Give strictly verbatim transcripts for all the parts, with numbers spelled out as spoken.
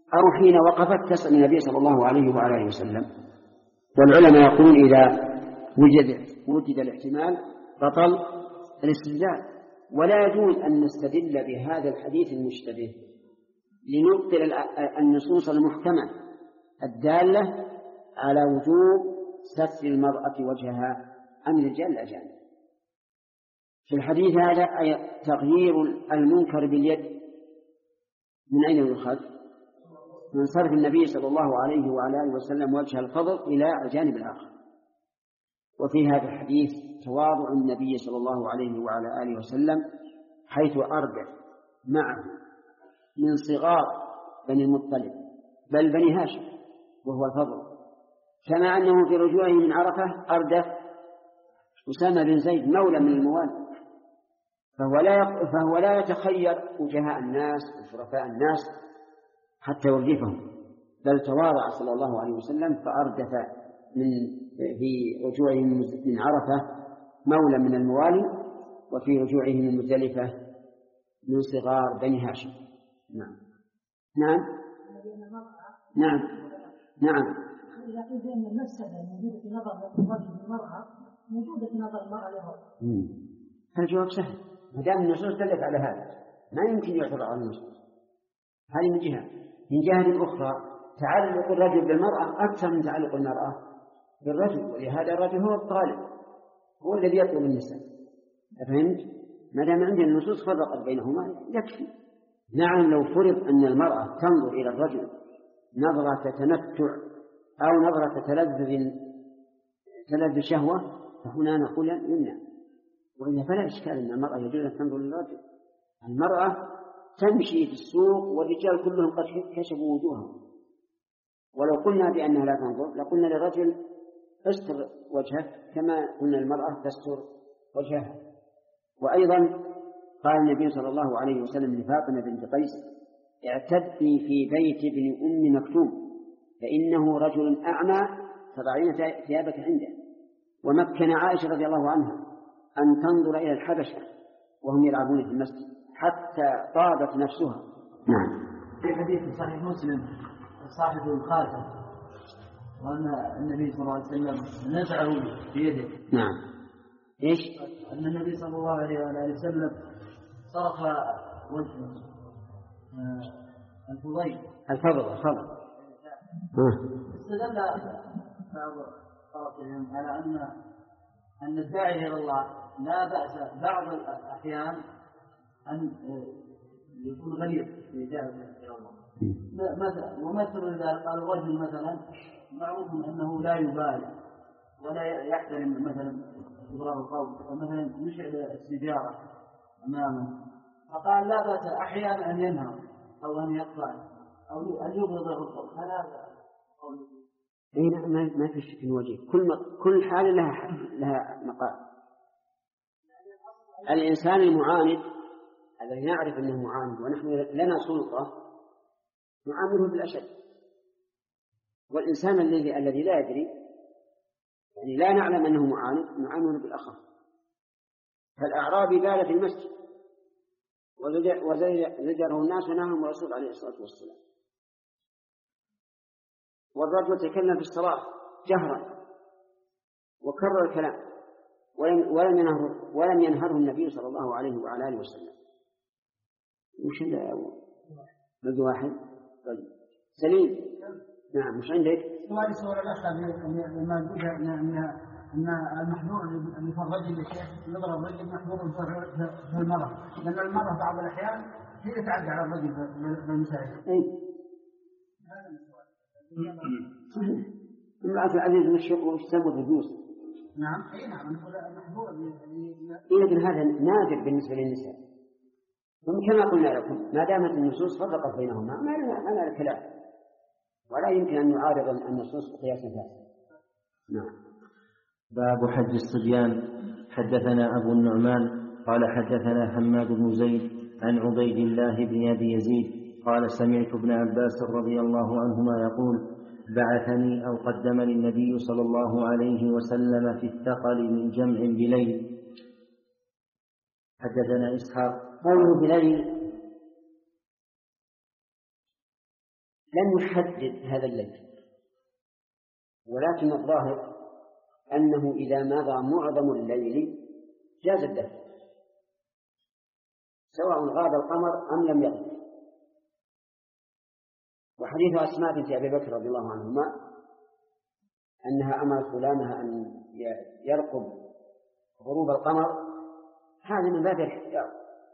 أو حين وقفت تسأل النبي صلى الله عليه وعلى آله وسلم. والعلماء يقولون إذا وجد وجد الاحتمال بطل الاستدلال. ولا يجوز أن نستدل بهذا الحديث المشتبه لنبطل النصوص المحكمة الدالة على وجوب ستر المرأة وجهها عن الرجال الأجانب. في الحديث هذا أي تغيير المنكر باليد من أين يؤخذ؟ من صرف النبي صلى الله عليه وعلى آله وسلم وجه الفضل إلى الجانب الآخر. وفي هذا الحديث تواضع النبي صلى الله عليه وعلى آله وسلم حيث أردف معه من صغار بني المطلب بل بني هاشم وهو الفضل، كما أنه في رجوعه من عرفة أردف أسامة بن زيد مولى من الموالي، فهو لا فهو لا يتخير وجهاء الناس وشرفاء الناس حتى يردفهم، بل تواضع صلى الله عليه وسلم فأردف من في رجوعه من عرفة مولى من الموالي، وفي رجوعه من مزدلفة من صغار بني هاشم. نعم نعم نعم نعم. إذا قلت أن المفسدة موجودة في نظر الرجل للمرأة موجودة في نظر المرأة للرجل، الجواب سهل، ما دام النصوص دلت على هذا ما يمكن يعتبر على النصوص. هذه من جهة. من جهة أخرى تعلق الرجل بالمرأة أكثر من تعلق المرأة بالرجل، ولهذا الرجل هو الطالب، هو الذي يطلب النساء. فهمت؟ ما دام عندنا النصوص فرقت بينهما يكفي. نعم لو فرض أن المرأة تنظر إلى الرجل نظرة تتمتع أو نظرة تلذذ تلذذ شهوة فهنا نقول يمنع، وإلا فلا إشكال أن المرأة يجوز أن تنظر للرجل. المرأة تمشي في السوق والرجال كلهم قد كشفوا وجوههم، ولو قلنا بأنها لا تنظر لقلنا للرجل استر وجهك كما قلنا المرأة تستر وجهها. وأيضا قال النبي صلى الله عليه وسلم لفاطمة بنت قيس اعتدي في بيت ابن أم مكتوم فإنه رجل أعمى فضعين ثيابك عنده. ومكن عائشة رضي الله عنها أن تنظر إلى الحبشة وهم يلعبون في المسجد حتى طابت نفسها. نعم. في حديث صحيح مسلم صاحب الخاتم وأن النبي صلى الله عليه وسلم نزعه بيده. نعم. إيش؟ أن النبي صلى الله عليه وسلم صرف وجهه الفضيل الفضل الفضل استدل بعض الطرفين على أن أن الداعي إلى الله لا بأس بعض الأحيان أن يكون غليظ في دعوته إلى الله. مثلا ومثل إذا قال الرجل مثلا معروف أنه لا يبالي ولا يحترم مثلا إضرار القول مثلا يشعل السجارة أمامه، فقال لا بأس أحيانا أن ينهى أو أن يقطع أو أن يبغض القول. هذا قول إيه ما ما في شك وجيه. كل كل حالة لها لها مقال. الإنسان المعاند الذي نعرف أنه معاند ونحن لنا سلطة نعامله بالأشد، والإنسان الذي الذي لا يدري يعني لا نعلم أنه معاند نعامله بالأخف. فالأعرابي بال في المسجد وزجره الناس ونهاهم الرسول عليه الصلاة والسلام. والرجل تكلم في الصلاة جهرا وكرر الكلام ولم ولم ينهره ولم ينهره النبي صلى الله عليه وعلى آله وسلم. وش عنده واحد طيب سليم. نعم مش عندك سؤال سؤال الأخ ما نقول أن المحظور اللي في الرجل الشيخ يضرب الرجل محظور في المرأة، لأن المرأة بعض الأحيان هي تعدي على الرجل بالمساعدة. أي امرأة العزيز مشيق ويسمى الرجوس. نعم أي نعم المحظور. لكن هذا نادر بالنسبة للنساء. كما قلنا لكم ما دامت النصوص فرقت بينهما ما لنا الكلام ولا يمكن أن نعارض النصوص بقياس فاسد. نعم. باب حج الصبيان. حدثنا أبو النعمان قال حدثنا حماد بن زيد عن عبيد الله بن أبي يزيد قال سمعت ابن عباس رضي الله عنهما يقول بعثني أو قدمني النبي صلى الله عليه وسلم في الثقل من جمع بليل. حدثنا إسحاق قوله بليل لم يحدد هذا الليل، ولكن الظاهر أنه إذا مضى معظم الليل جاز الدفع سواء غاب القمر أم لم يغب. وحديث أسماء بنت أبي بكر رضي الله عنهما أنها أمرت غلامها أن يرقب غروب القمر، هذا من باب الاحتياط،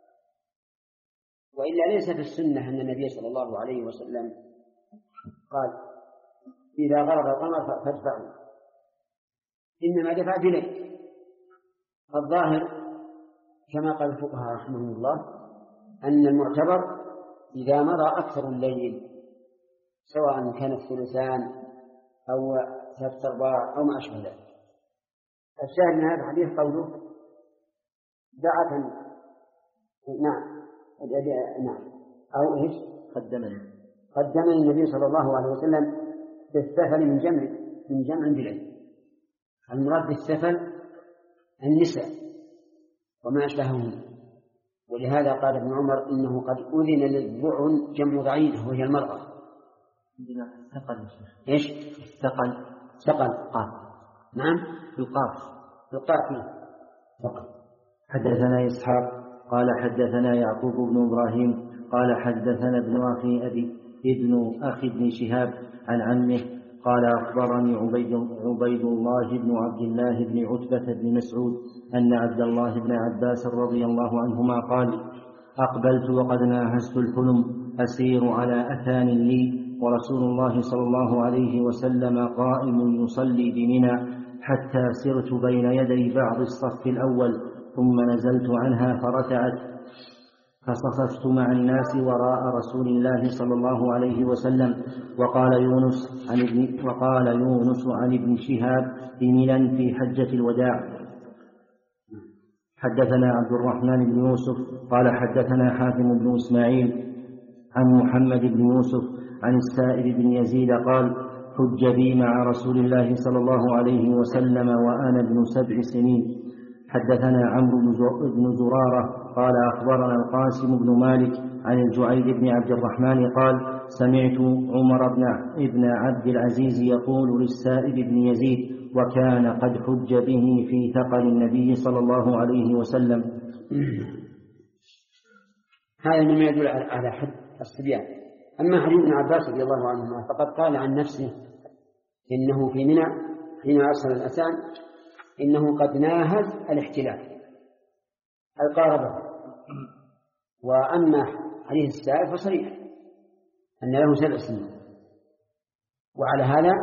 وإلا ليس في السنة أن النبي صلى الله عليه وسلم قال إذا غرب القمر فادفعوا، إنما دفع بليل. الظاهر كما قال الفقهاء رحمهم الله أن المعتبر إذا مضى أكثر الليل سواء كان الثلثان أو ثلاثة أرباع أو ما أشبه ذلك. الشاهد من هذا الحديث قوله دعة، نعم نعم أو إيش قدمني قدمني النبي صلى الله عليه وسلم بالسفل من جمع من جمع بليل. المراد بالسفل النساء وما أشبههن، ولهذا قال ابن عمر إنه قد أذن للذعن جمع ضعينة وهي المرأة. ثقل إيش ثقل ثقل قاف نعم القاف القاف ثقل. حدثنا إسحاق قال حدثنا يعقوب بن إبراهيم قال حدثنا ابن أخي أبي ابن أخي ابن شهاب عن عمه قال أخبرني عبيد, عبيد الله بن عبد الله بن عتبة بن مسعود أن عبد الله بن عباس رضي الله عنهما قال أقبلت وقد ناهزت الحلم أسير على أثان لي ورسول الله صلى الله عليه وسلم قائم يصلي بمنى حتى سرت بين يدي بعض الصف الأول ثم نزلت عنها فركعت فصففت مع الناس وراء رسول الله صلى الله عليه وسلم. وقال يونس عن ابن, وقال يونس عن ابن شهاب بمنى في حجة الوداع. حدثنا عبد الرحمن بن يوسف قال حدثنا حاتم بن إسماعيل عن محمد بن يوسف عن السائب بن يزيد قال حج بي مع رسول الله صلى الله عليه وسلم وأنا ابن سبع سنين. حدثنا عمرو بن زرارة قال أخبرنا القاسم بن مالك عن الجعيد بن عبد الرحمن قال سمعت عمر بن عبد العزيز يقول للسائب بن يزيد وكان قد حج به في ثقل النبي صلى الله عليه وسلم. هذا مما يدل على حد الصبيان. أما حديث ابن عباس رضي الله عنهما فقد قال عن نفسه إنه في منى حين أرسل الأتان إنه قد ناهز الاحتلال أي قاربه. وأما حديث السائل فصريح أن له سبع سنين، وعلى هذا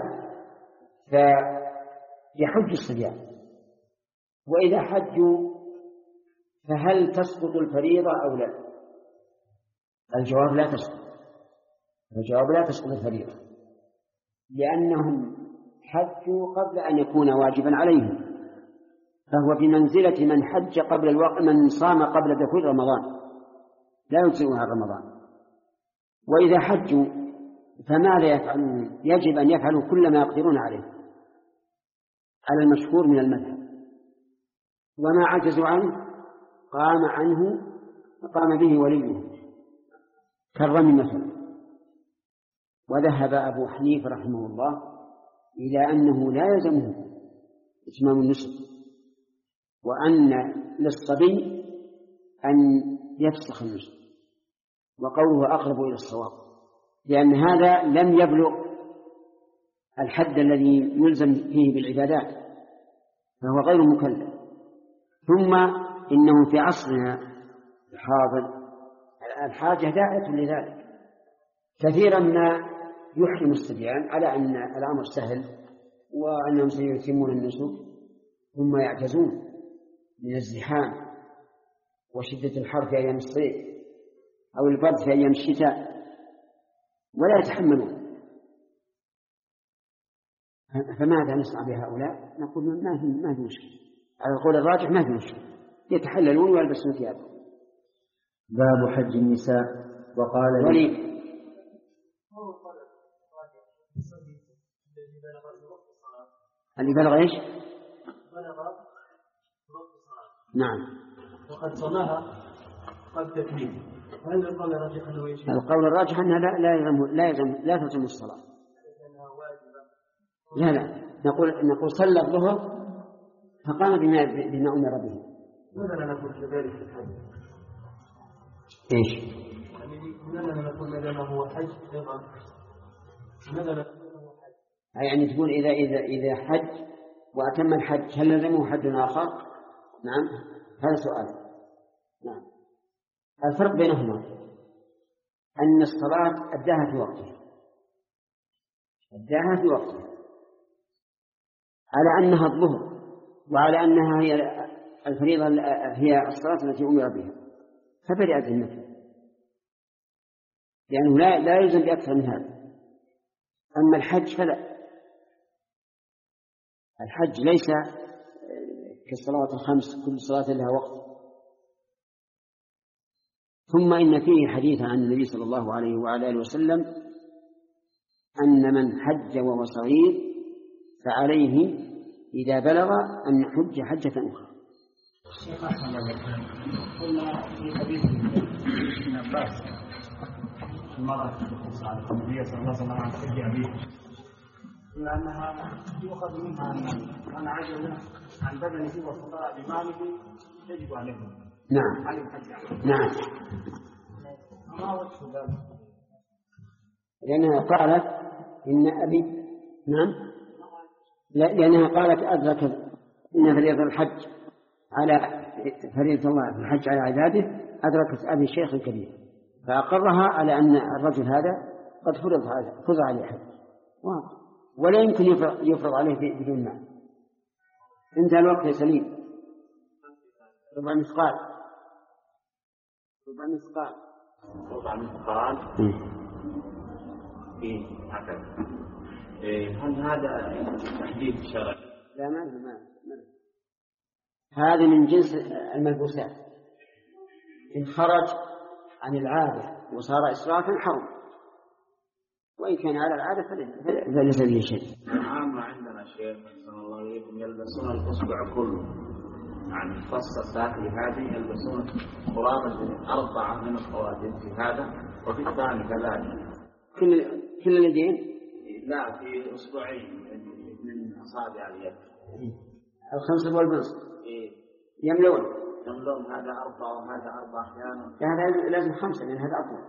فيحج الصبيان. وإذا حجوا فهل تسقط الفريضة أو لا؟ الجواب لا تسقط، الجواب لا تسقط الفريضة، لأنهم حجوا قبل أن يكون واجبا عليهم، فهو بمنزلة من حج قبل الوقت، من صام قبل دخول رمضان لا يجزئها رمضان. وإذا حجوا فماذا يفعلون؟ يجب أن يفعلوا كل ما يقدرون عليه على المشهور من المذهب، وما عجزوا عنه قام عنه قام به وليه كالرمي مثلا. وذهب أبو حنيفة رحمه الله إلى أنه لا يلزمه إتمام النسك، وأن للصبي أن يفسخ النسك، وقوله أقرب إلى الصواب، لأن هذا لم يبلغ الحد الذي يلزم فيه بالعبادات، فهو غير مكلف. ثم إنه في عصرنا الحاضر الحاجة داعية لذلك، كثيرا ما يحرم الصبيان على أن الأمر سهل وأنهم سيتمون النسك ثم يعجزون من الزحام وشدة الحر في أيام الصيف أو البرد في أيام الشتاء ولا يتحملون. فماذا نصنع بهؤلاء؟ نقول ما في ما في مشكلة، على القول الراجح ما في مشكلة، يتحللون ويلبسون ثيابهم. باب حج النساء. وقال ولي اللي بلغ ايش؟ بلغ وقت الصلاة. نعم. وقد صنعها قد تكليم هل القول الراجح أنه يجب؟ القول الراجح أنها لا لا يلزم لا يلزم لا تلزم الصلاة. لا لا نقول نقول صلى الظهر فقام بما بما أمر به. ماذا لا نقول كذلك في الحج؟ إيش؟ ماذا لا نقول ماذا ما هو حج أيضا؟ ماذا لا نقول حج؟ يعني تقول إذا إذا إذا حج وأتم الحج هل لزمه حج آخر؟ نعم هذا سؤال. نعم الفرق بينهما أن الصلاة أداها في وقتها أداها في وقتها على أنها الظهر وعلى أنها هي الفريضة هي الصلاة التي أمر بها فبرئت ذمته لأنه لا لا يلزم بأكثر من هذا. أما الحج فلا الحج ليس كالصلوات الخمس كل صلاة لها وقت. ثم إن فيه حديث عن النبي صلى الله عليه وعلى آله وسلم أن من حج وهو صغير فعليه إذا بلغ أن يحج حجة أخرى. قلنا في حديث ابن عباس المرأة تسأل النبي صلى الله عليه وسلم عن حج أبيه إلا أنها يؤخذ منها أن عجل عن بدنه وصدر بماله يجب عليه. نعم نعم ما وجه ذلك؟ لأنها قالت إن أبي نعم لأنها قالت أدرك إن فريضة الحج على فريضة الله في الحج على عباده أدركت أبي الشيخ الكبير فأقرها على أن الرجل هذا قد فرض هذا فرض عليه حج ولا يمكن يفرض عليه بدون مال. انتهى الوقت يا سليم. ربع مثقال ربع مثقال ربع مثقال في عقل. هل هذا تحديد شرعي؟ لا ما ما هذا من جنس الملبوسات إن خرج عن العادة وصار إسرافا حرم وإن كان على العادة فليس به شيء. العامة عندنا شيخ صلى الله عليه وسلم يلبسون الأصبع كله يعني الفصة الداخلي هذه يلبسون قرابة أربعة من الخواتم في هذا وفي الثاني كذلك. كل كل اليدين؟ لا في أصبعين من أصابع اليد. الخمسة والبنص. إيه. يملون. يملون هذا أربعة وهذا أربعة أحيانا. هذا لازم خمسة لأن هذا أطول.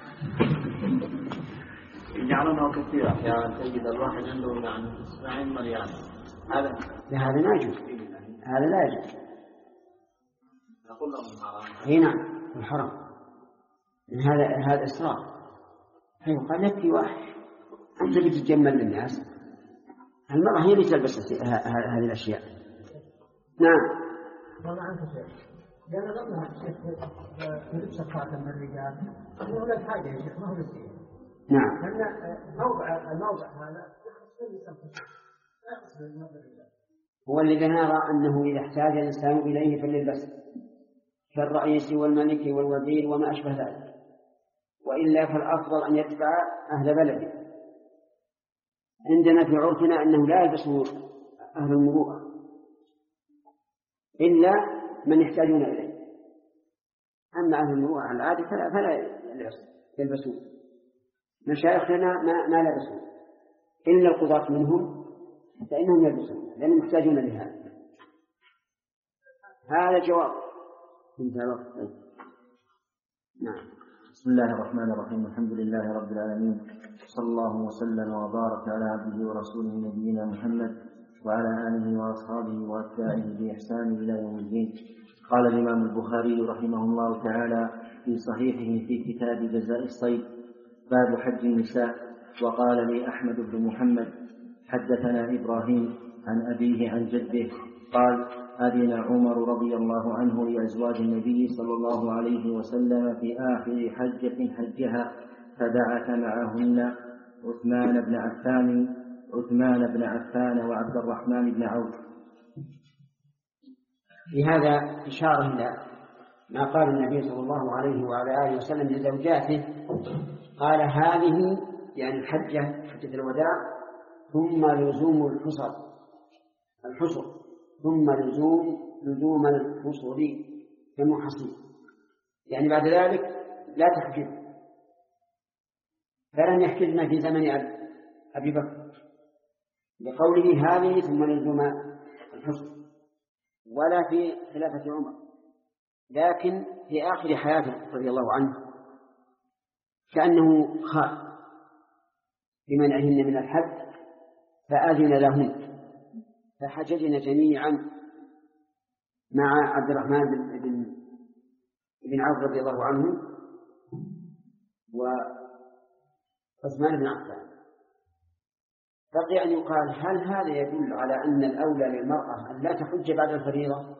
يجعلونه كثير أحيانا تجد الواحد عنده يعني أصبعين مليان. هذا لا هذا ما يجوز. هذا لا يجوز. نقول لهم حرام. اي نعم الحرام. هذا هذا إسراف. أيوة قال لك في واحد أنت بتتجمل للناس المرأة هي اللي تلبس هذه الأشياء. نعم. والله عنك شيء. لأن ضمنها الشيخ في لبس الخاتم للرجال هو له حاجة يا شيخ ما هو لسه. نعم. لأن موضع الموضع هذا هو الذي نرى أنه إذا احتاج الإنسان إليه فليلبسه كالرئيس والملك والوزير وما أشبه ذلك وإلا فالأفضل أن يتبع أهل بلده. عندنا في عرفنا أنه لا يلبسه أهل المروءة إلا من يحتاجون إليه. أما أهل المروءة على العادة فلا, فلا يلبسون. مشايخنا ما, ما لبسوا إلا القضاة منهم فإنهم يلبسون لأنهم يحتاجون لهذا. هذا جواب. انتهى الوقت. نعم. بسم الله الرحمن الرحيم. الحمد لله رب العالمين صلى الله وسلم وبارك على عبده ورسوله نبينا محمد وعلى آله وأصحابه وأتباعه بإحسان إلى يوم الدين. قال الإمام البخاري رحمه الله تعالى في صحيحه في كتاب جزاء الصيد باب حج النساء. وقال لي أحمد بن محمد حدثنا إبراهيم عن أبيه عن جده قال أذن عمر رضي الله عنه لأزواج النبي صلى الله عليه وسلم في آخر حجة حجها فبعث معهن عثمان بن عفان عثمان بن عفان وعبد الرحمن بن عوف. في هذا إشارة إلى ما قال النبي صلى الله عليه وعلى آله وسلم لزوجاته قال هذه يعني الحجة حجة الوداع ثم لزوم الحصر الحصر ثم لزوم لزوم الحصر كمحصن يعني بعد ذلك لا تحجب، فلم يحجبن في زمن أبي بكر بقوله هذه ثم لزم الحسن، ولا في خلافة عمر، لكن في آخر حياته رضي الله عنه كأنه خاف بمنعهن من الحج فأذن لهن فحججن جميعا مع عبد الرحمن بن بن عوف رضي الله عنه وعثمان بن عفان. بقي أن يقال هل هذا يدل على أن الأولى للمرأة أن لا تحج بعد الفريضة؟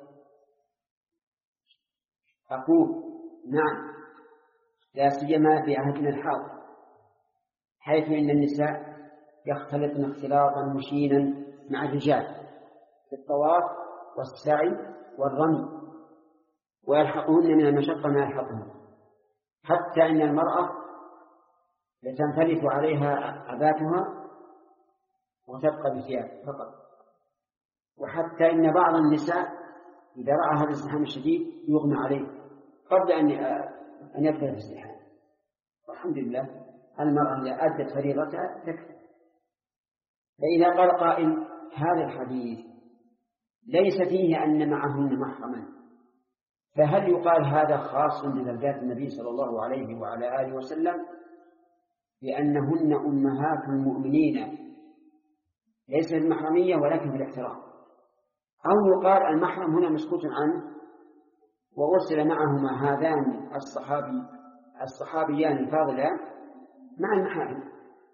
أقول نعم، لا سيما في عهدنا الحاضر حيث إن النساء يختلطن اختلاطا مشينا مع الرجال في الطواف والسعي والرمي، ويلحقهن من المشقة ما يلحقهن، حتى إن المرأة لتنفلت عليها عباتها وتبقى بثياب فقط، وحتى إن بعض النساء إذا رأى هذا الازدحام الشديد يغمى عليه قبل أن أن يبدأ الازدحام. والحمد لله المرأة إذا أدت فريضتها تكفي. فإذا قال قائل هذا الحديث ليس فيه أن معهن محرما، فهل يقال هذا خاص بزوجات النبي صلى الله عليه وعلى آله وسلم لأنهن أمهات المؤمنين ليس بالمحرمية ولكن بالاحترام، أو يقال المحرم هنا مسكوت عنه وأرسل معهما هذان الصحابي الصحابيان الفاضلان مع المحارم؟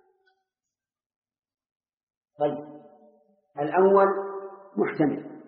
طيب الأول محتمل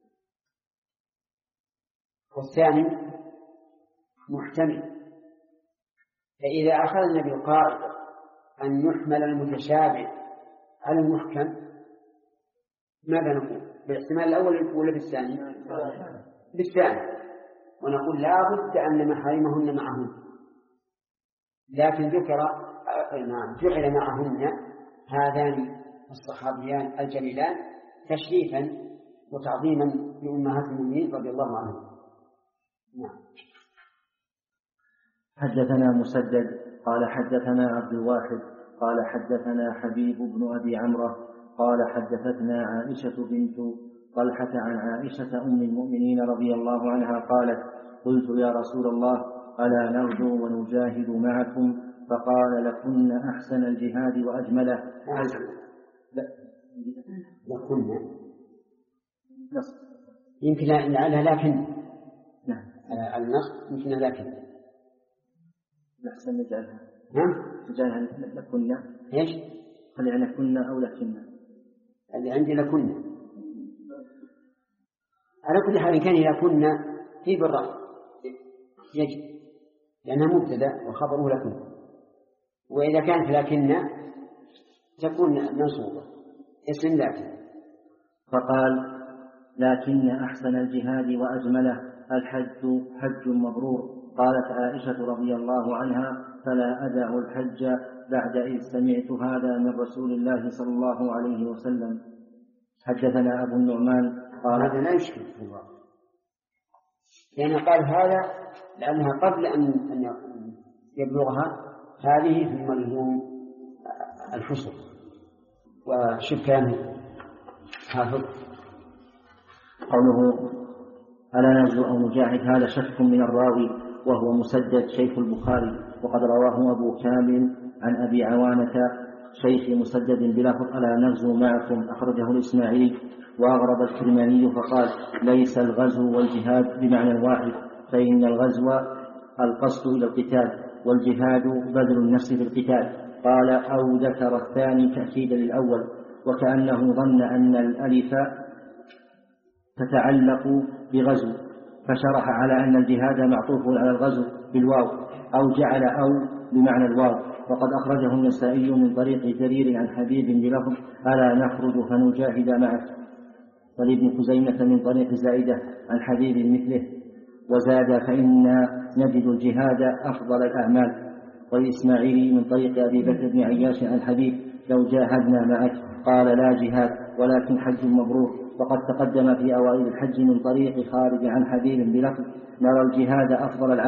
والثاني محتمل، فإذا أخذنا بالقاعدة أن يحمل المتشابه على المحكم ماذا نقول؟ بالاحتمال الأول ولا بالثاني؟ بالثاني، ونقول لا بد أن محارمهن معهن، لكن ذكر نعم جعل معهن هذان الصحابيان الجليلان تشريفا وتعظيما لأمهات المؤمنين رضي الله عنهم. نعم. حدثنا مسدد قال حدثنا عبد الواحد قال حدثنا حبيب بن أبي عمرو قال حدثتنا عائشة بنت طلحة عن عائشة أم المؤمنين رضي الله عنها قالت قلت يا رسول الله ألا نغزو ونجاهد معكم؟ فقال لكن أحسن الجهاد وأجمله. لكن يمكن لعلها لكن نعم النص يمكن لكن نحسن نجعلها نعم نجعلها لكن ايش؟ خلينا لكن أو لكن اللي عندي لكن على كل حال كان لكن في بالرأي يجب لأنها مبتدأ وخبره لكن، وإذا كانت لكن تكون منصوبة اسم لكن. فقال لكن أحسن الجهاد وأجمله الحج حج مبرور. قالت عائشة رضي الله عنها فلا أدع الحج بعد إذ سمعت هذا من رسول الله صلى الله عليه وسلم. حدثنا أبو النعمان قال هذا لا يشكل في الواقع، لأن قال هذا لأنها قبل أن يبلغها هذه ثم لزوم الحصر وشكان حافظ. قوله ألا نغزو أو نجاهد هذا شك من الراوي وهو مسدد شيخ البخاري، وقد رواه أبو كامل عن أبي عوانة شيخ مسدد بلفظ ألا نغزو معكم أخرجه الإسماعيلي. وأغرب الكرماني فقال ليس الغزو والجهاد بمعنى واحد، فإن الغزو القصد إلى القتال والجهاد بذل النفس في القتال. قال أو ذكر الثاني تأكيدا للأول، وكأنه ظن أن الألف تتعلق بغزو فشرح على أن الجهاد معطوف على الغزو بالواو، أو جعل أو بمعنى الواو. وقد أخرجه النسائي من طريق جرير عن حبيب بلفظ ألا نخرج فنجاهد معك، ولابن خزيمة من طريق زائدة عن حبيب مثله وزاد فإنا نجد الجهاد أفضل الأعمال. والإسماعيلي من طريق أبي بكر بن عياش عن حبيب لو جاهدنا معك قال لا جهاد ولكن حج مبرور. وقد تقدم في أوائل الحج من طريق خارج عن حبيب بلفظ نرى الجهاد أفضل العمل،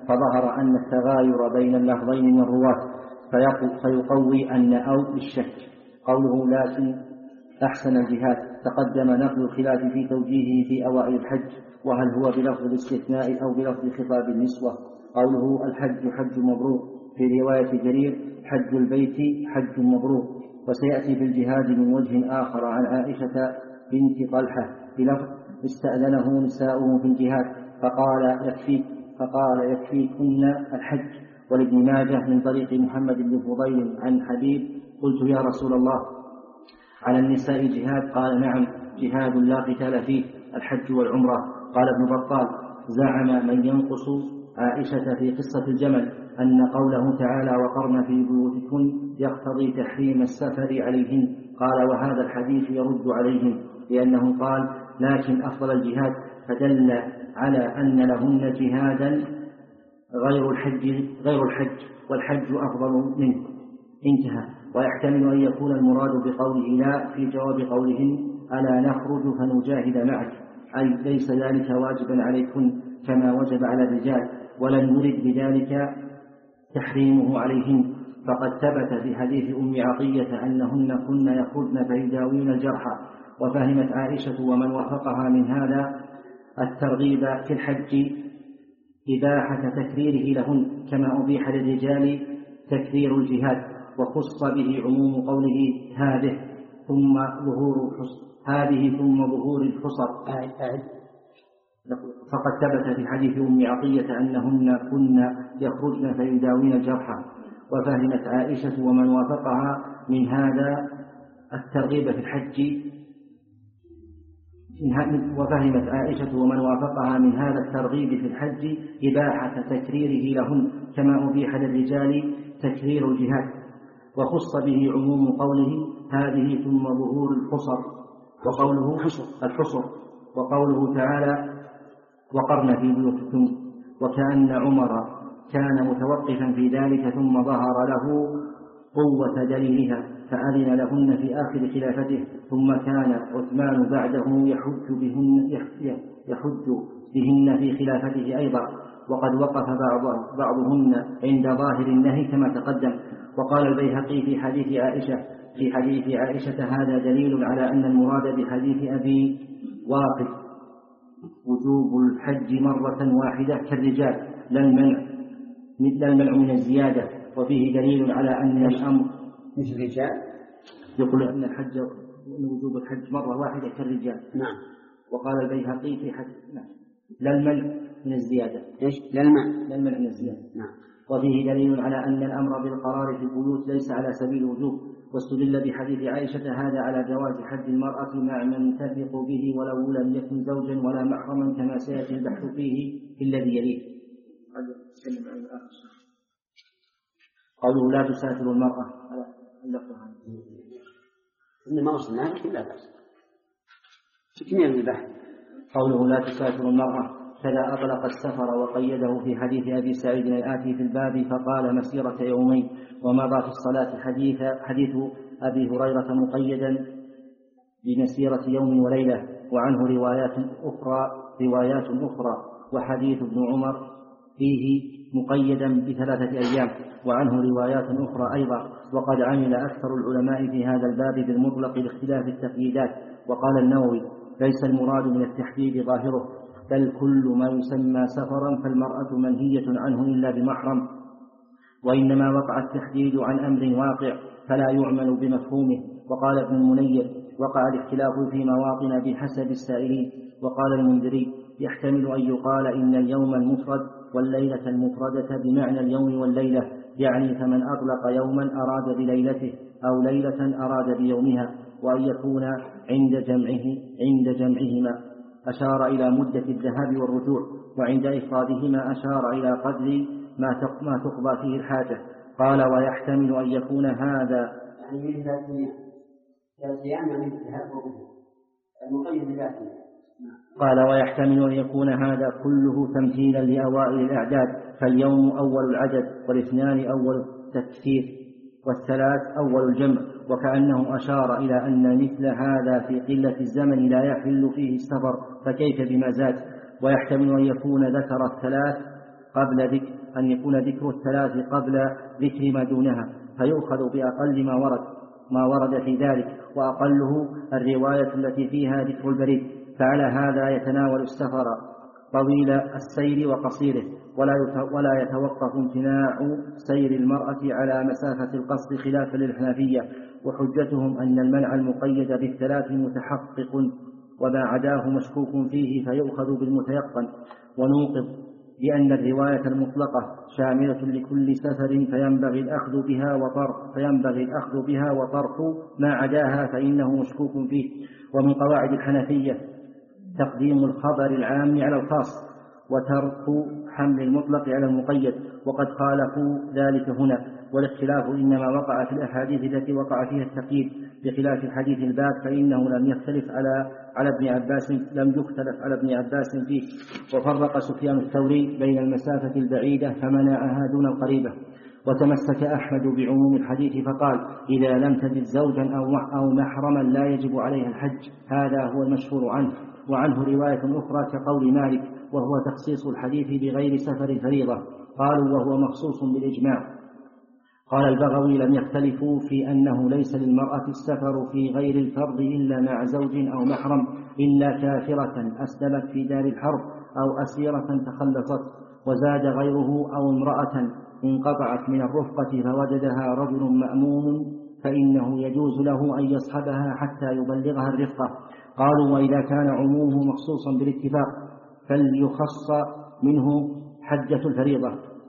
فظهر أن التغاير بين اللفظين من الرواة فيقوي أن أو بالشك. قوله لكن أحسن الجهاد تقدم نقل الخلاف في توجيهه في أوائل الحج، وهل هو بلفظ الاستثناء أو بلفظ خطاب النسوة. قوله الحج حج مبرور في رواية جرير حج البيت حج مبرور. وسيأتي في الجهاد من وجه آخر عن عائشة بنت طلحة بلفظ استأذنه نساؤه في الجهاد فقال يكفيك فقال يكفيكن الحج. ولابن ماجه من طريق محمد بن فضيل عن حبيب قلت يا رسول الله على النساء جهاد؟ قال نعم جهاد لا قتال فيه الحج والعمرة. قال ابن بطال زعم من ينقص عائشة في قصة الجمل أن قوله تعالى وقرن في بيوتكن يقتضي تحريم السفر عليهن. قال وهذا الحديث يرد عليهم لأنه قال لكن أفضل الجهاد فدل على أن لهن جهادا غير الحج, غير الحج والحج أفضل منه. انتهى. ويحتمل أن يكون المراد بقوله لا في جواب قولهن ألا نخرج فنجاهد معك، أي ليس ذلك واجبا عليكن كما وجب على الرجال، ولن يرد بذلك تحريمه عليهن. فقد ثبت في حديث أم عطية أنهن كن يخرجن فيداوين الجرحى. وفهمت عائشة ومن وافقها من هذا الترغيب في الحج إباحة تكريره لهن كما أبيح للرجال تكرير الجهاد، وخص به عموم قوله هذه ثم ظهور هذه ثم ظهور الحصر. فقد ثبت في حديث أم عطية أنهن كن يخرجن فيداوين الجرحى. وفهمت عائشة ومن وافقها من هذا الترغيب في الحج وفهمت عائشة ومن وافقها من هذا الترغيب في الحج إباحة تكريره لهن كما أبيح للرجال تكرير الجهاد، وخص به عموم قوله هذه ثم ظهور الحصر وقوله الحصر وقوله تعالى وقرن في بيوتكن. وكأن عمر كان متوقفا في ذلك ثم ظهر له قوة دليلها فأذن لهن في آخر خلافته، ثم كان عثمان بعده يحج بهن, يحج بهن في خلافته أيضا، وقد وقف بعض بعضهن عند ظاهر النهي كما تقدم. وقال البيهقي في حديث عائشة في حديث عائشة هذا دليل على أن المراد بحديث أبي واقد وجوب الحج مرة واحدة كالرجال لا المنع مثل المنع من الزيادة. وفيه دليل على أن الأمر مثل الرجال يقول أن الحج وجوب الحج مرة واحدة كالرجال. نعم. وقال البيهقي في حديث نعم لا المنع من الزيادة إيش لا المنع لا المنع من الزيادة. نعم. وفيه دليل على أن الأمر بالقرار في البيوت ليس على سبيل الوجوب. واستدل بحديث عائشة هذا على جواز حج المرأة مع من تثق به ولو لم يكن زوجا ولا محرما كما سيأتي البحث فيه في الذي يليه. قوله لا تسافر المرأة على اللفظ إنما وصلنا لكن لا بأس تكميل البحث. قوله لا تسافر المرأة كذا أطلق السفر وقيده في حديث أبي سعيد الآتي في الباب فقال مسيرة يومين. ومضى في الصلاة حديث, حديث أبي هريرة مقيدا بمسيرة يوم وليلة، وعنه روايات أخرى, روايات أخرى وحديث ابن عمر فيه مقيدا بثلاثة أيام، وعنه روايات أخرى أيضا. وقد عمل أكثر العلماء في هذا الباب بالمطلق لاختلاف التقييدات. وقال النووي ليس المراد من التحديد ظاهره، بل كل ما يسمى سفرا فالمرأة منهية عنه إلا بمحرم، وإنما وقع التحديد عن أمر واقع فلا يعمل بمفهومه. وقال ابن المنير وقع الاختلاف في مواطن بحسب السائلين. وقال المنذري يحتمل أن يقال إن اليوم المفرد والليلة المفردة بمعنى اليوم والليلة، يعني فمن أطلق يوما أراد بليلته أو ليلة أراد بيومها، وأن يكون عند جمعه عند جمعهما أشار إلى مدة الذهاب والرجوع، وعند إفرادهما أشار إلى قدر ما تقضى فيه الحاجة. قال ويحتمل أن يكون هذا يعني من ثلاث أيام يعني الذهاب والرجوع المقيد بذاته. قال ويحتمل أن يكون هذا كله تمثيلا لأوائل الأعداد، فاليوم أول العدد والاثنان أول التكثير والثلاث أول الجمع، وكأنه أشار إلى أن مثل هذا في قلة الزمن لا يحل فيه السفر فكيف بما زاد. ويحتمل أن يكون ذكر الثلاث قبل ذكر أن يكون ذكر الثلاث قبل ذكر ما دونها، فيؤخذ بأقل ما ورد ما ورد في ذلك، وأقله الرواية التي فيها ذكر البريد. فعلى هذا يتناول السفر طويل السير وقصيره، ولا يتوقف امتناع سير المرأة على مسافة القصد خلافا للحنفية، وحجتهم أن المنع المقيد بالثلاث متحقق وما عداه مشكوك فيه فيؤخذ بالمتيقن. ونوقض لأن الرواية المطلقة شاملة لكل سفر فينبغي الأخذ بها وطرح فينبغي الأخذ بها وطرح ما عداها فإنه مشكوك فيه. ومن قواعد الحنفية تقديم الخبر العام على الخاص وترك حمل المطلق على المقيد، وقد خالفوا ذلك هنا، والاختلاف إنما وقع في الأحاديث التي وقع فيها التقييد، بخلاف الحديث الباب فإنه لم يختلف على على ابن عباس لم يختلف على ابن عباس فيه. وفرق سفيان الثوري بين المسافة البعيدة فمنعها دون القريبة. وتمسك أحمد بعموم الحديث فقال: إذا لم تجد زوجا أو محرما لا يجب عليها الحج، هذا هو المشهور عنه. وعنه رواية أخرى كقول مالك، وهو تخصيص الحديث بغير سفر فريضة، قالوا وهو مخصوص بالإجماع. قال البغوي: لم يختلفوا في أنه ليس للمرأة السفر في غير الفرض إلا مع زوج أو محرم، إلا كافرة أسلمت في دار الحرب أو أسيرة تخلصت. وزاد غيره: أو امرأة انقطعت من الرفقة فوجدها رجل مأمون فإنه يجوز له أن يصحبها حتى يبلغها الرفقة. قالوا: وإذا كان عمومه مخصوصا بالاتفاق فليخص منه حجة الفريضة.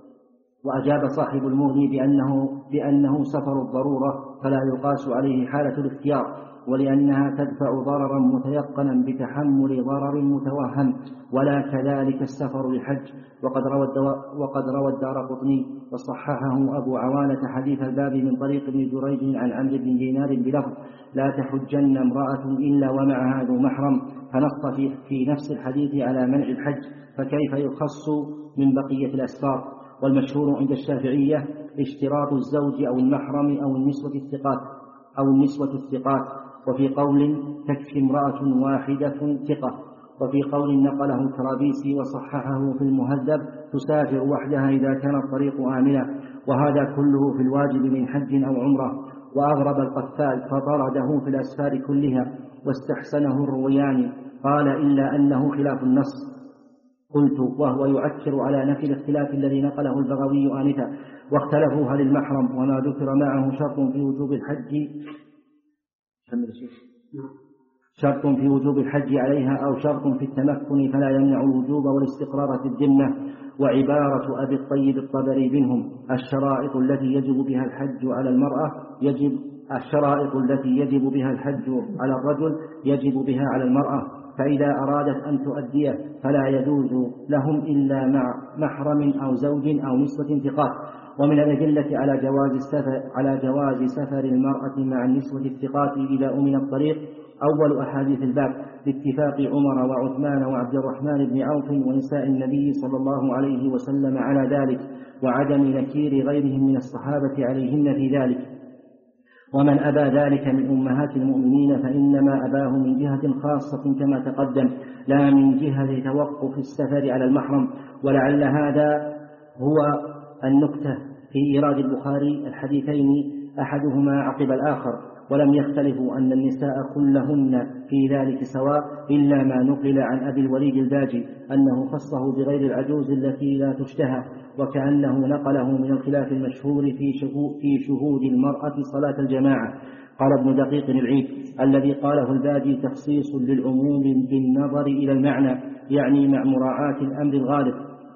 وأجاب صاحب المغني بأنه, بأنه سفر الضرورة فلا يقاس عليه حالة الاختيار، ولأنها تدفع ضررا متيقنا بتحمل ضرر متوهم، ولا كذلك السفر للحج. وقد روى, وقد روى الدارقطني وصححه أبو عوانة حديث الباب من طريق ابن جريج عن عمرو بن دينار بلفظ: لا تحجن امرأة إلا ومعها ذو محرم، فنص في, في نفس الحديث على منع الحج، فكيف يخص من بقية الأسفار؟ والمشهور عند الشافعية اشتراط الزوج أو المحرم أو النسوة الثقات أو النسوة الثقات وفي قول تكفي امرأة واحدة ثقة، وفي قول نقله الكرابيسي وصححه في المهذب تسافر وحدها إذا كان الطريق آمنا. وهذا كله في الواجب من حج أو عمرة. وأغرب القفال فطرده في الأسفار كلها واستحسنه الروياني، قال: إلا أنه خلاف النص. قلت: وهو يؤكر على نفي الاختلاف الذي نقله البغوي آنفا. واختلفوا هل المحرم وما ذكر معه شرط في وجوب الحج شرط في وجوب الحج عليها أو شرط في التمكن فلا يمنع الوجوب والاستقرار في الذمة. وعبارة أبي الطيب الطبري منهم: الشرائط التي يجب بها الحج على المرأة يجب الشرائط التي يجب بها الحج على الرجل يجب بها على المرأة، فإذا أرادت أن تؤديه فلا يجوز لهم إلا مع محرم أو زوج أو نسوة ثقات. ومن الأدلة على جواز السفر على جواز سفر المرأة مع النسوة الثقات إذا أمن الطريق أول أحاديث الباب باتفاق عمر وعثمان وعبد الرحمن بن عوف ونساء النبي صلى الله عليه وسلم على ذلك، وعدم نكير غيرهم من الصحابة عليهن في ذلك. ومن أبى ذلك من أمهات المؤمنين فإنما أباه من جهة خاصة كما تقدم، لا من جهة توقف السفر على المحرم. ولعل هذا هو النكتة في إيراد البخاري الحديثين أحدهما عقب الآخر، ولم يختلفوا أن النساء كلهن في ذلك سواء، إلا ما نقل عن أبي الوليد الباجي أنه خصه بغير العجوز التي لا تشتهى، وكأنه نقله من الخلاف المشهور في شهود المرأة صلاة الجماعة. قال ابن دقيق العيد: الذي قاله الباجي تخصيص للعموم بالنظر إلى المعنى، يعني مع مراعاة الأمر الغالب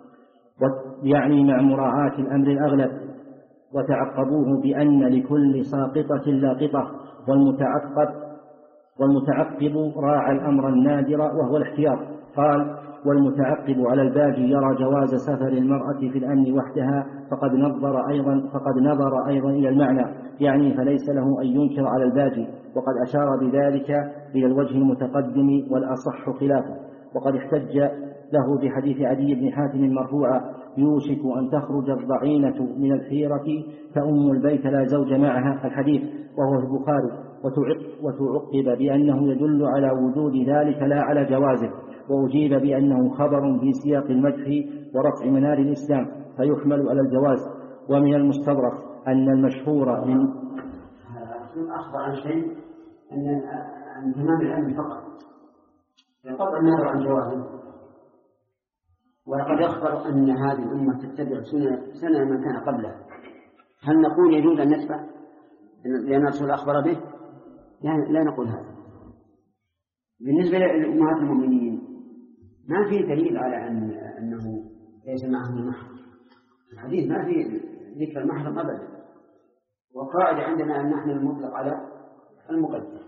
يعني مع مراعاة الأمر الأغلب. وتعقبوه بأن لكل ساقطة لاقطة، والمتعقب والمتعقب راعى الأمر النادر وهو الاحتياط. قال: والمتعقب على الباجي يرى جواز سفر المرأة في الأمن وحدها، فقد نظر أيضا فقد نظر أيضا إلى المعنى، يعني فليس له أن ينكر على الباجي، وقد أشار بذلك إلى الوجه المتقدم والأصح خلافه. وقد احتج له بحديث عدي بن حاتم مرفوعا: يوشك أن تخرج الضعينة من الحيرة فأم البيت لا زوج معها، الحديث، وهو في البخاري. وتعقب بأنه يدل على وجود ذلك لا على جوازه، وأجيب بأنه خبر في سياق المدح ورفع منار الإسلام، فيحمل على الجواز. ومن المستدرك أن المشهور من أخبر عن شيء أن عن تمام العلم فقط بقطع النظر عن جوازه، ولقد يخبر أن هذه الأمة تتبع سنة, سنة من كان قبلها. هل نقول يجوز أن نتبع لأن الرسول أخبر به؟ يعني لا نقول هذا. بالنسبة لأمهات المؤمنين ما في دليل على أن أنه ليس معهم محرم. الحديث ما في ذكر المحرم أبدا، وقاعدة عندنا أن نحن المطلق على المقدر.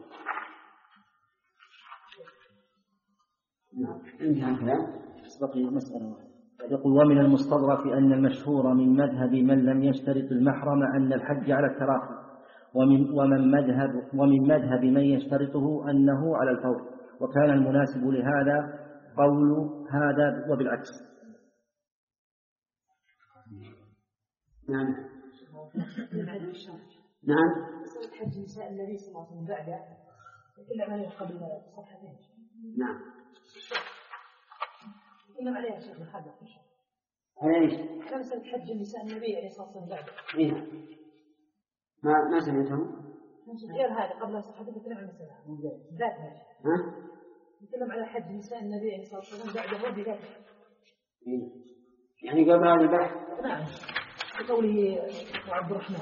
نعم انتهى الكلام. بقي مسألة. يقول ومن المستدرك أن المشهور من مذهب من لم يشترط المحرم أن الحج على التراخي، ومن ومن مذهب ومن مذهب من يشترطه أنه على الفور، وكان المناسب لهذا قول هذا وبالعكس. نعم نعم حج نساء النبي صلى الله عليه وسلم بعد تكلم عليه قبل صفحتين. نعم تكلم عليها شيخ الحدث. ايش؟ مسألة حج النساء النبي عليه الصلاة والسلام بعد. إيه؟ ما ما سمعتهم؟ غير هذا قبل صفحتين تكلم عن المسألة ذاتها. ها؟ تكلم على حج نساء النبي عليه الصلاة والسلام بعده بذاته. إيه؟ يعني قبل هذا البحث؟ نعم. بقوله عبد الرحمن.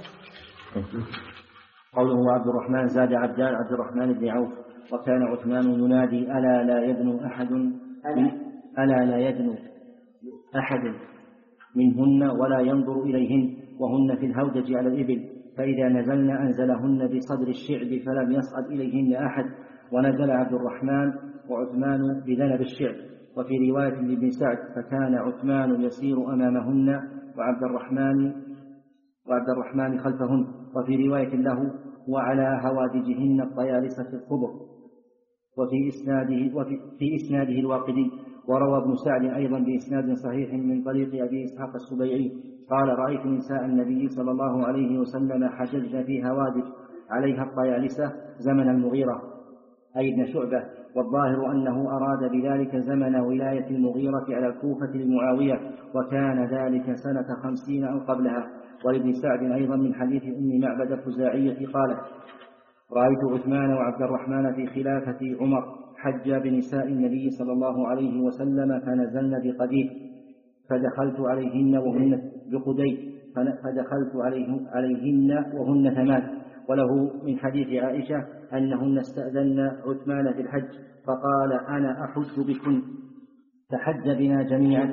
قوله عبد الرحمن زاد عبدان عبد الرحمن بن عوف. وكان عثمان ينادي ألا لا يدنو أحد من ألا لا يدنو أحد منهن ولا ينظر إليهن وهن في الهودج على الإبل، فإذا نزلن أنزلهن بصدر الشعب فلم يصعد إليهن أحد، ونزل عبد الرحمن وعثمان بذنب الشعب. وفي رواية لابن سعد فكان عثمان يسير أمامهن وعبد الرحمن وعبد الرحمن خلفهن. وفي رواية له وعلى هوادجهن الطيالسة الخضر. وفي إسناده, وفي في إسناده الواقدي. وروى ابن سعد أيضا بإسناد صحيح من طريق أبي إسحاق السبيعي قال رأيت نساء النبي صلى الله عليه وسلم حججن في هوادج عليها الطيالسة زمن المغيرة أي ابن شعبة، والظاهر أنه أراد بذلك زمن ولاية المغيرة على الكوفة لمعاوية، وكان ذلك سنة خمسين أو قبلها. ولابن سعد أيضا من حديث أم معبد الخزاعية قالت رأيت عثمان وعبد الرحمن في خلافة عمر حج بنساء النبي صلى الله عليه وسلم فنزلن بقديد فدخلت عليهن وهن بقديد فدخلت عليهن وهن ثمان. وله من حديث عائشة أنهن استأذن عثمان في الحج فقال أنا أحج بكن فحج بنا جميعا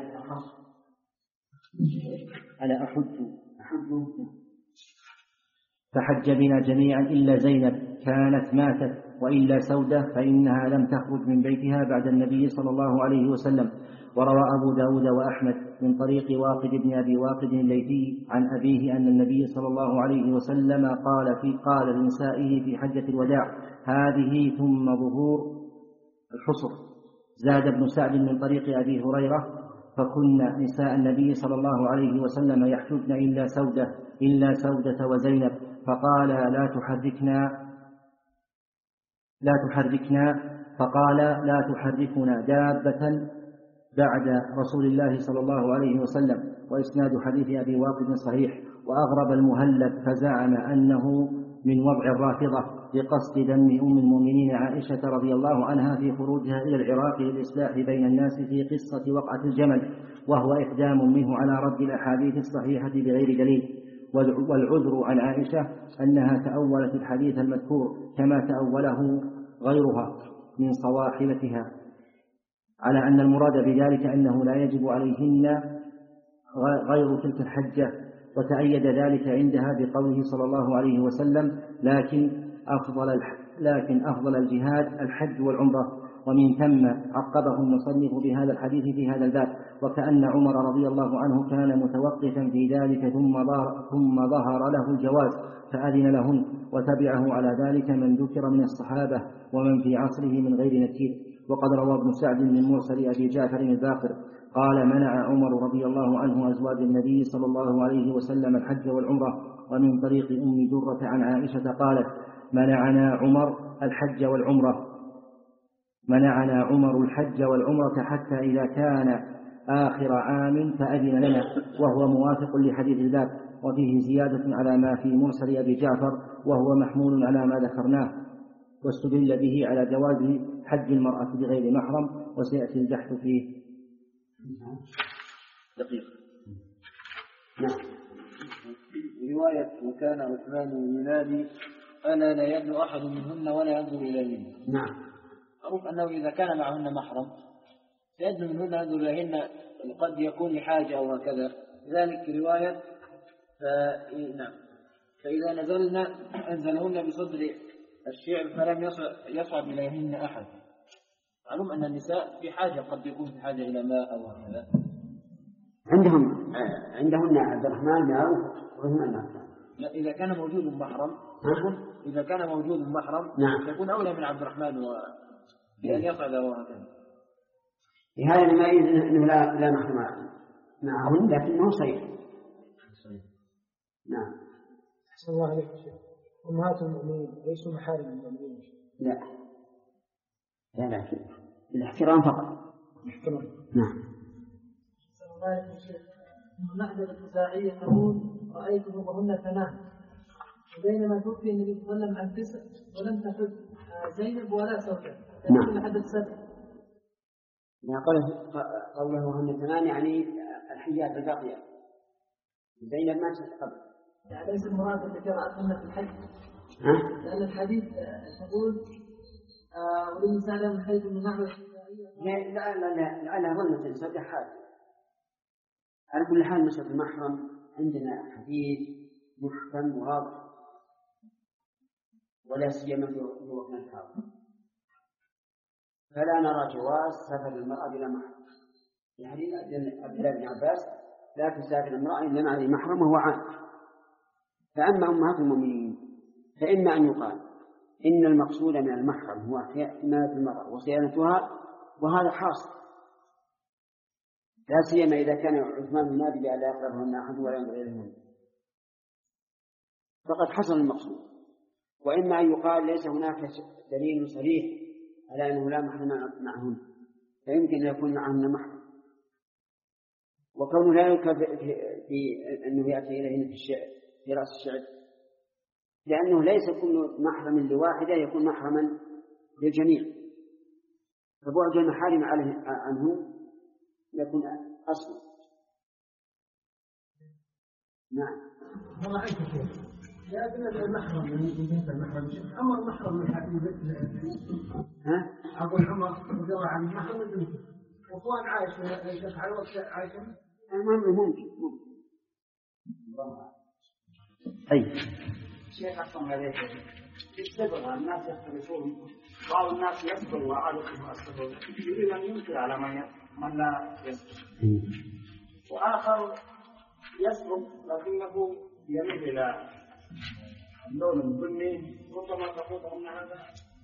أنا أحج فحج بنا جميعا إلا زينب كانت ماتت، وإلا سودة فإنها لم تخرج من بيتها بعد النبي صلى الله عليه وسلم. وروى أبو داود وأحمد من طريق واقد بن أبي واقد الليثي عن أبيه أن النبي صلى الله عليه وسلم قال في قال لنسائه في حجة الوداع هذه ثم ظهور الحصر. زاد ابن سعد من طريق أبي هريرة فكنا نساء النبي صلى الله عليه وسلم يحجبن إلا سودة إلا سودة وزينب، فقال لا تحركنا لا تحركنا فقال لا تحركنا دابة بعد رسول الله صلى الله عليه وسلم. وإسناد حديث أبي واقد صحيح. وأغرب المهلب فزعم أنه من وضع الرافضة بقصد دم أم المؤمنين عائشة رضي الله عنها في خروجها إلى العراق للإصلاح بين الناس في قصة وقعة الجمل، وهو إقدام منه على رد الأحاديث الصحيحة بغير دليل. والعذر عن عائشة أنها تأولت الحديث المذكور كما تأوله غيرها من صواحبتها على أن المراد بذلك أنه لا يجب عليهن غير تلك الحجة، وتأيد ذلك عندها بقوله صلى الله عليه وسلم لكن أفضل, لكن أفضل الجهاد الحج والعمرة. ومن ثم عقبه المصنف بهذا الحديث في هذا الباب، وكأن عمر رضي الله عنه كان متوقفا في ذلك ثم ظهر, ثم ظهر له الجواز فأذن لهن، وتبعه على ذلك من ذكر من الصحابة ومن في عصره من غير نكير. وقد روى ابن سعد من مرسل أبي جعفر الباقر قال منع عمر رضي الله عنه أزواج النبي صلى الله عليه وسلم الحج والعمرة. ومن طريق أم درة عن عائشة قالت منعنا عمر الحج والعمرة منعنا عمر الحج والعمرة حتى إذا كان آخر عام فأذن لنا، وهو موافق لحديث الباب، وفيه زيادة على ما في مرسل أبي جعفر، وهو محمول على ما ذكرناه، واستدل به على جواز حج المرأة بغير محرم، وسيأتي البحث فيه. دقيق. نعم. رواية وكان عثمان ينادي أنا لا يدنو أحد منهن ولا ينظر إليهن. نعم. معروف أنه إذا كان معهن محرم يدنو منهن ينظر إليهن، قد يكون لحاجة أو هكذا. لذلك رواية ف... نعم. فإذا نزلنا أنزلهن بصدر الشعب فلم يصعد إليهن أحد. معلوم أن النساء في حاجة، قد يكون في حاجة إلى ماء أو هكذا. عندهم عندهن عبد الرحمن معروف وهن معروف. لا، إذا كان موجود محرم يكون إذا كان موجود محرم نعم. يكون أولى من عبد الرحمن و... بأن يصعد وهكذا. لهذا ما إنه لا لا محرم معهن لكنه صيد. نعم. أحسن الله عليك يا شيخ. أمهات المؤمنين ليسوا محارم المؤمنين؟ لا لا لا الاحترام فقط. الاحترام. نعم. أحسن الله عليك يا شيخ. نحن الخزاعية تقول رأيته وهن تنام، وبينما توفي النبي صلى الله عليه وسلم عن تسع ولم تحد زينب ولا سوداء. نعم. لحد السبع. قوله وهن تنام يعني الحيات الباقية. زينب ما تقبل. يعني ليس المراد التي رأتهن في الحج. ها؟ لأن الحديث تقول وللنساء لهم حيث من نحو لا لا لا لعلها ظنة تصدق حال. على كل حال مسألة المحرم عندنا حديث محكم وواضح، ولا سيما في وقتنا الحاضر، فلا نرى جواز سفر المرأة بلا محرم. يعني عبد الله بن عباس لا تسافر المرأة إلا مع ذي محرم وهو عام. فأما أمهات المؤمنين فإما أن يقال إن المقصود من المحرم هو حماية المرأة وصيانتها، وهذا حاصل، لا سيما إذا كان عثمان ينادي بأن لا يقربهن أحد ولا ينظر إليهن، فقد حصل المقصود. وإما أن يقال ليس هناك دليل صريح على أنه لا محرم معهن، فيمكن أن يكون معهن محرم، وكونه لا يذكر في أنه يأتي إليهن في الشعر في رأس الشعر، لأنه ليس كل محرم لواحدة يكون محرما للجميع، فبعد المحارم عنه يكون أصلا. نعم. والله أنت شيخ يا ابن المحرم من جهة المحرم شيخ عمر محرم من حديث. ها؟ أقول عمر رضي الله عنه محرم من بنته، وأخوان عائشة شيخ على وقت عائشة. المهم ممكن ممكن. طيب. شيخ أحسن عليك. يستبغى الناس يختلفون، بعض الناس يصبر وعادته أصبر، يريد أن ينكر على من من لا يصبر، وآخر يصبر لكنه يميل إلى اللون البني، ربما تقول أن هذا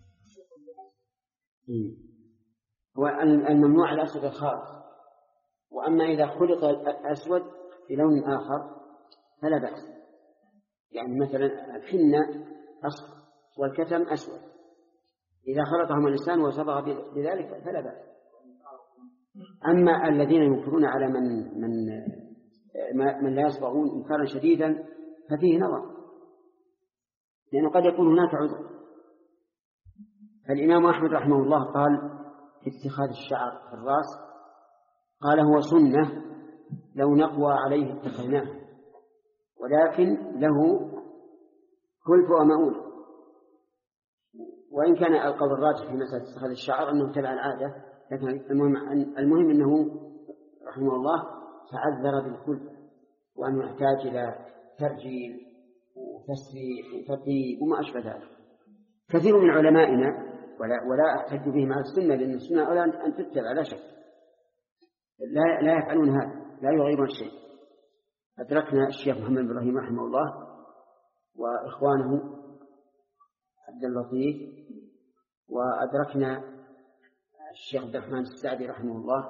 والممنوع الأسود الخالص. وأما إذا خلط الأسود بلون آخر فلا بأس، يعني مثلا الحنة أصفر والكتم أسود، إذا خلطهما الإنسان وصبغ بذلك فلا بأس. أما الذين ينكرون على من من من لا يصبغون إنكارا شديدا ففيه نظر، لأنه قد يكون هناك عذر. فالإمام أحمد رحمه الله قال في اتخاذ الشعر في الرأس، قال هو سنة لو نقوى عليه اتخذناه، ولكن له كلف ومؤونة. وإن كان القول الراجح في مسألة اتخاذ الشعر أنه تبع العادة، لكن المهم, المهم أنه رحمه الله تعذر بالكلف، وأنه يحتاج إلى ترجيل وتسريح وتطيب وما أشبه ذلك. كثير من علمائنا ولا, ولا أحتج بهم على السنة، لأن السنة أولا أن تتبع لا شك، لا, لا يفعلون هذا، لا يغيرون الشيء. أدركنا الشيخ محمد بن إبراهيم رحمه الله وإخوانه عبد اللطيف، وأدركنا الشيخ عبد الرحمن السعدي رحمه الله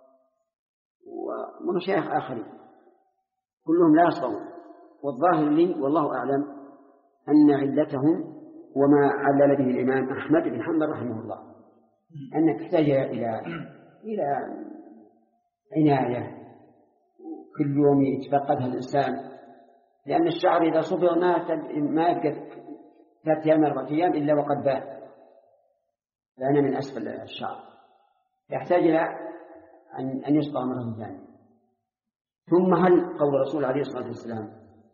ومشايخ آخرين كلهم لا يصبرون. والظاهر لي والله أعلم أن علتهم وما علل به الإمام أحمد بن حنبل رحمه الله، أن تحتاج إلى إلى عناية كل يوم يتفقدها الإنسان، لأن الشعر إذا صبغ ما يبقى ثلاثة أيام أربعة أيام إلا وقد بان بان من أسفل الشعر، يحتاج إلى أن يصبغ مرة ثانية. ثم هل قول الرسول عليه الصلاة والسلام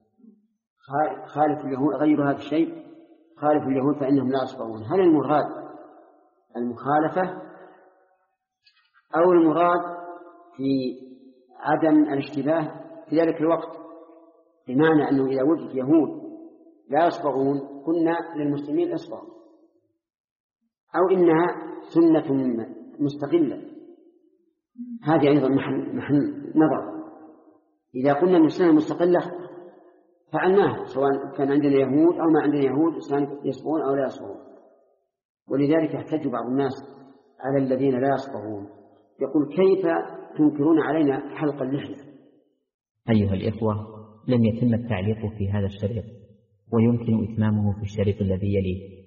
خالف اليهود غير هذا الشيء خالف اليهود فإنهم لا يصبغون، هل المراد المخالفة أو المراد في عدم الاشتباه في ذلك الوقت؟ بمعنى أنه إذا وجد يهود لا يصبغون قلنا للمسلمين اصبغوا، أو إنها سنة مستقلة، هذه أيضا محل, محل نظر. إذا قلنا أن السنة مستقلة فعلناها سواء كان عندنا يهود أو ما عندنا يهود يصبغون أو لا يصبغون. ولذلك يحتج بعض الناس على الذين لا يصبغون، يقول كيف تنكرون علينا حلق اللحية؟ أيها الإخوة، لم يتم التعليق في هذا الشريط، ويمكن إتمامه في الشريط الذي يليه.